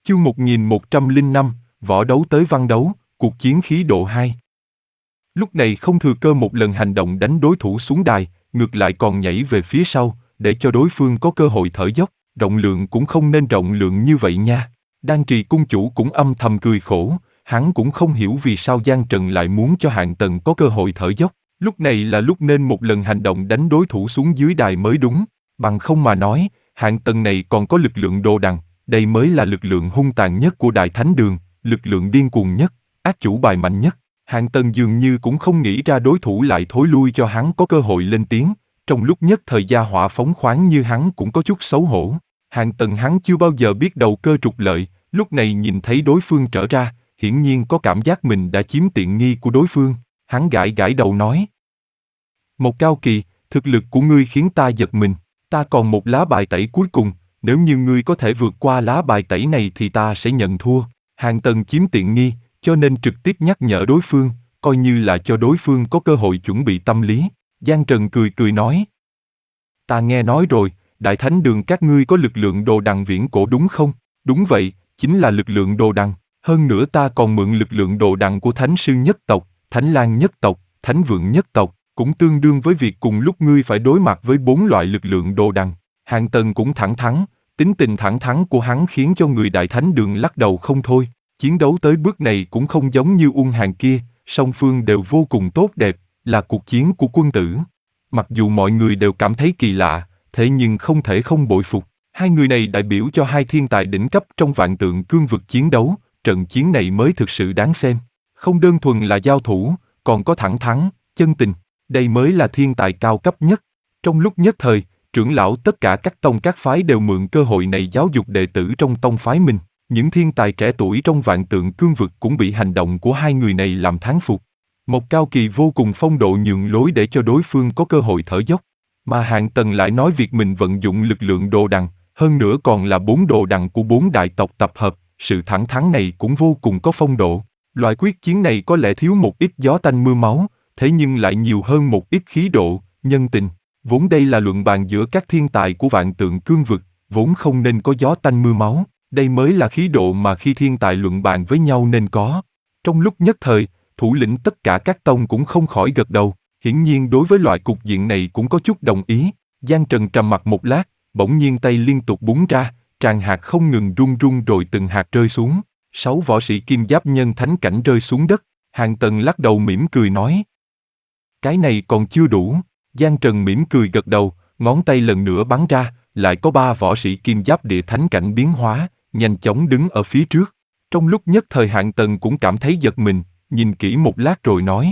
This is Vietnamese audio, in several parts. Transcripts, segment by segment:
Chương 1105, võ đấu tới văn đấu, cuộc chiến khí độ 2. Lúc này không thừa cơ một lần hành động đánh đối thủ xuống đài, ngược lại còn nhảy về phía sau, để cho đối phương có cơ hội thở dốc, rộng lượng cũng không nên rộng lượng như vậy nha. Đan Trì cung chủ cũng âm thầm cười khổ, hắn cũng không hiểu vì sao Giang Trần lại muốn cho Hạng Tần có cơ hội thở dốc. Lúc này là lúc nên một lần hành động đánh đối thủ xuống dưới đài mới đúng, bằng không mà nói, Hạng Tần này còn có lực lượng đồ đằng, đây mới là lực lượng hung tàn nhất của Đại Thánh Đường, lực lượng điên cuồng nhất, ác chủ bài mạnh nhất. Hạng Tần dường như cũng không nghĩ ra đối thủ lại thối lui cho hắn có cơ hội lên tiếng, trong lúc nhất thời gia hỏa phóng khoáng như hắn cũng có chút xấu hổ. Hạng Tần hắn chưa bao giờ biết đầu cơ trục lợi, lúc này nhìn thấy đối phương trở ra, hiển nhiên có cảm giác mình đã chiếm tiện nghi của đối phương, hắn gãi gãi đầu nói. Một Cao Kỳ, thực lực của ngươi khiến ta giật mình, ta còn một lá bài tẩy cuối cùng, nếu như ngươi có thể vượt qua lá bài tẩy này thì ta sẽ nhận thua. Hạng Tần chiếm tiện nghi, cho nên trực tiếp nhắc nhở đối phương, coi như là cho đối phương có cơ hội chuẩn bị tâm lý. Giang Trần cười cười nói. Ta nghe nói rồi, Đại Thánh Đường các ngươi có lực lượng đồ đằng viễn cổ đúng không? Đúng vậy, chính là lực lượng đồ đằng. Hơn nữa ta còn mượn lực lượng đồ đằng của Thánh Sư nhất tộc, Thánh Lang nhất tộc, Thánh Vượng nhất tộc, cũng tương đương với việc cùng lúc ngươi phải đối mặt với 4 loại lực lượng đồ đằng. Hạng Tần cũng thẳng thắn, tính tình thẳng thắn của hắn khiến cho người Đại Thánh Đường lắc đầu không thôi. Chiến đấu tới bước này cũng không giống như Uông Hàn kia, song phương đều vô cùng tốt đẹp, là cuộc chiến của quân tử. Mặc dù mọi người đều cảm thấy kỳ lạ, thế nhưng không thể không bội phục. Hai người này đại biểu cho hai thiên tài đỉnh cấp trong vạn tượng cương vực chiến đấu, trận chiến này mới thực sự đáng xem. Không đơn thuần là giao thủ, còn có thẳng thắn, chân tình, đây mới là thiên tài cao cấp nhất. Trong lúc nhất thời, trưởng lão tất cả các tông các phái đều mượn cơ hội này giáo dục đệ tử trong tông phái mình. Những thiên tài trẻ tuổi trong vạn tượng cương vực cũng bị hành động của hai người này làm thán phục. Một Cao Kỳ vô cùng phong độ nhường lối để cho đối phương có cơ hội thở dốc. Mà Hạng Tần lại nói việc mình vận dụng lực lượng đồ đằng, hơn nữa còn là 4 đồ đằng của 4 đại tộc tập hợp, sự thẳng thắn này cũng vô cùng có phong độ. Loại quyết chiến này có lẽ thiếu một ít gió tanh mưa máu, thế nhưng lại nhiều hơn một ít khí độ, nhân tình. Vốn đây là luận bàn giữa các thiên tài của vạn tượng cương vực, vốn không nên có gió tanh mưa máu. Đây mới là khí độ mà khi thiên tài luận bàn với nhau nên có. Trong lúc nhất thời, thủ lĩnh tất cả các tông cũng không khỏi gật đầu, hiển nhiên đối với loại cục diện này cũng có chút đồng ý. Giang Trần trầm mặc một lát, bỗng nhiên tay liên tục búng ra, tràng hạt không ngừng rung rung rồi từng hạt rơi xuống. 6 võ sĩ kim giáp nhân thánh cảnh rơi xuống đất. Hạng Tần lắc đầu mỉm cười nói. Cái này còn chưa đủ. Giang Trần mỉm cười gật đầu, ngón tay lần nữa bắn ra, lại có 3 võ sĩ kim giáp địa thánh cảnh biến hóa, nhanh chóng đứng ở phía trước. Trong lúc nhất thời Hạng Tần cũng cảm thấy giật mình, nhìn kỹ một lát rồi nói.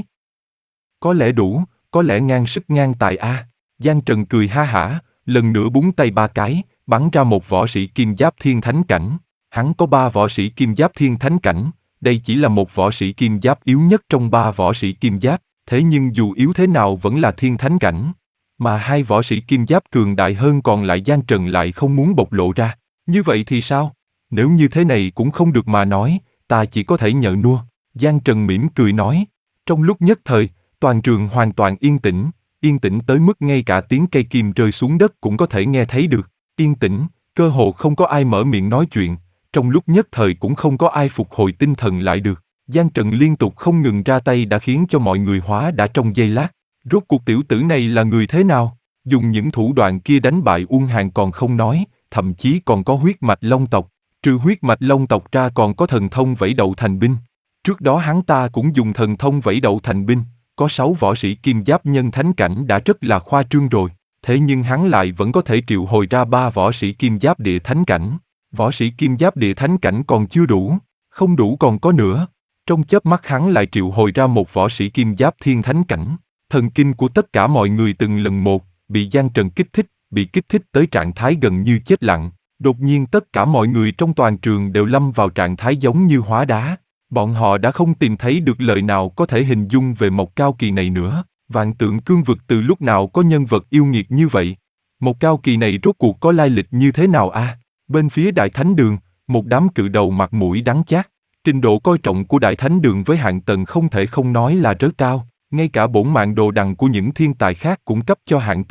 Có lẽ đủ, có lẽ ngang sức ngang tài a. Giang Trần cười ha hả, lần nữa búng tay 3 cái, bắn ra một võ sĩ kim giáp thiên thánh cảnh. Hắn có 3 võ sĩ kim giáp thiên thánh cảnh, đây chỉ là một võ sĩ kim giáp yếu nhất trong 3 võ sĩ kim giáp, thế nhưng dù yếu thế nào vẫn là thiên thánh cảnh. Mà 2 võ sĩ kim giáp cường đại hơn còn lại Giang Trần lại không muốn bộc lộ ra. Như vậy thì sao? Nếu như thế này cũng không được mà nói, ta chỉ có thể nhờ nua. Giang Trần mỉm cười nói. Trong lúc nhất thời, toàn trường hoàn toàn yên tĩnh tới mức ngay cả tiếng cây kim rơi xuống đất cũng có thể nghe thấy được. Yên tĩnh, cơ hồ không có ai mở miệng nói chuyện, trong lúc nhất thời cũng không có ai phục hồi tinh thần lại được. Giang Trần liên tục không ngừng ra tay đã khiến cho mọi người hóa đã trong giây lát. Rốt cuộc tiểu tử này là người thế nào? Dùng những thủ đoạn kia đánh bại Uông Hàn còn không nói, thậm chí còn có huyết mạch Long tộc. Trừ huyết mạch Long tộc ra còn có thần thông vẫy đậu thành binh. Trước đó hắn ta cũng dùng thần thông vẫy đậu thành binh, có 6 võ sĩ kim giáp nhân thánh cảnh đã rất là khoa trương rồi. Thế nhưng hắn lại vẫn có thể triệu hồi ra 3 võ sĩ kim giáp địa thánh cảnh. Võ sĩ kim giáp địa thánh cảnh còn chưa đủ, không đủ còn có nữa. Trong chớp mắt hắn lại triệu hồi ra một võ sĩ kim giáp thiên thánh cảnh. Thần kinh của tất cả mọi người từng lần một, bị Giang Trần kích thích, bị kích thích tới trạng thái gần như chết lặng. Đột nhiên tất cả mọi người trong toàn trường đều lâm vào trạng thái giống như hóa đá. Bọn họ đã không tìm thấy được lời nào có thể hình dung về Một Cao Kỳ này nữa. Vạn tượng cương vực từ lúc nào có nhân vật yêu nghiệt như vậy? Một Cao Kỳ này rốt cuộc có lai lịch như thế nào a? Bên phía Đại Thánh Đường, một đám cự đầu mặt mũi đắng chát. Trình độ coi trọng của Đại Thánh Đường với Hạng Tần không thể không nói là rất cao. Ngay cả bổn mạng đồ đằng của những thiên tài khác cũng cấp cho Hạng Tần.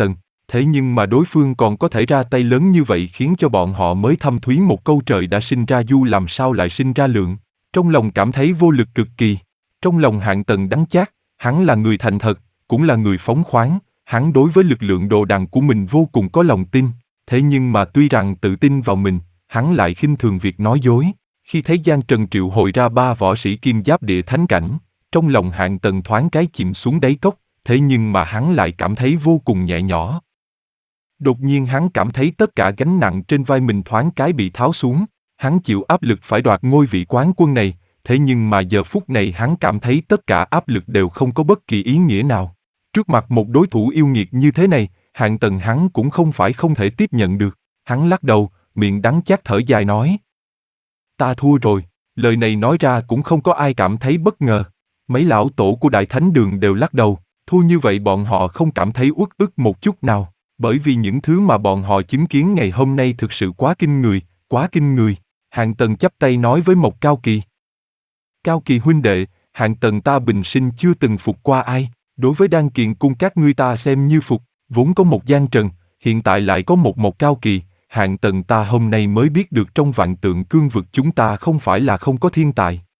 Thế nhưng mà đối phương còn có thể ra tay lớn như vậy khiến cho bọn họ mới thâm thúy một câu trời đã sinh ra du làm sao lại sinh ra lượng. Trong lòng cảm thấy vô lực cực kỳ. Trong lòng Hạng Tần đắng chát, hắn là người thành thật, cũng là người phóng khoáng, hắn đối với lực lượng đồ đằng của mình vô cùng có lòng tin. Thế nhưng mà tuy rằng tự tin vào mình, hắn lại khinh thường việc nói dối. Khi thấy Giang Trần triệu hồi ra 3 võ sĩ kim giáp địa thánh cảnh, trong lòng Hạng Tần thoáng cái chìm xuống đáy cốc, thế nhưng mà hắn lại cảm thấy vô cùng nhẹ nhõm. Đột nhiên hắn cảm thấy tất cả gánh nặng trên vai mình thoáng cái bị tháo xuống, hắn chịu áp lực phải đoạt ngôi vị quán quân này, thế nhưng mà giờ phút này hắn cảm thấy tất cả áp lực đều không có bất kỳ ý nghĩa nào. Trước mặt một đối thủ yêu nghiệt như thế này, Hạng Tần hắn cũng không phải không thể tiếp nhận được. Hắn lắc đầu, miệng đắng chát thở dài nói. Ta thua rồi, lời này nói ra cũng không có ai cảm thấy bất ngờ. Mấy lão tổ của Đại Thánh Đường đều lắc đầu, thua như vậy bọn họ không cảm thấy uất ức một chút nào, bởi vì những thứ mà bọn họ chứng kiến ngày hôm nay thực sự quá kinh người, quá kinh người. Hạng Tần chắp tay nói với Mộc Cao Kỳ. Cao Kỳ huynh đệ, Hạng Tần ta bình sinh chưa từng phục qua ai, đối với đan kiện cung các ngươi ta xem như phục, vốn có một Giang Trần, hiện tại lại có một Mộc Cao Kỳ, Hạng Tần ta hôm nay mới biết được trong vạn tượng cương vực chúng ta không phải là không có thiên tài.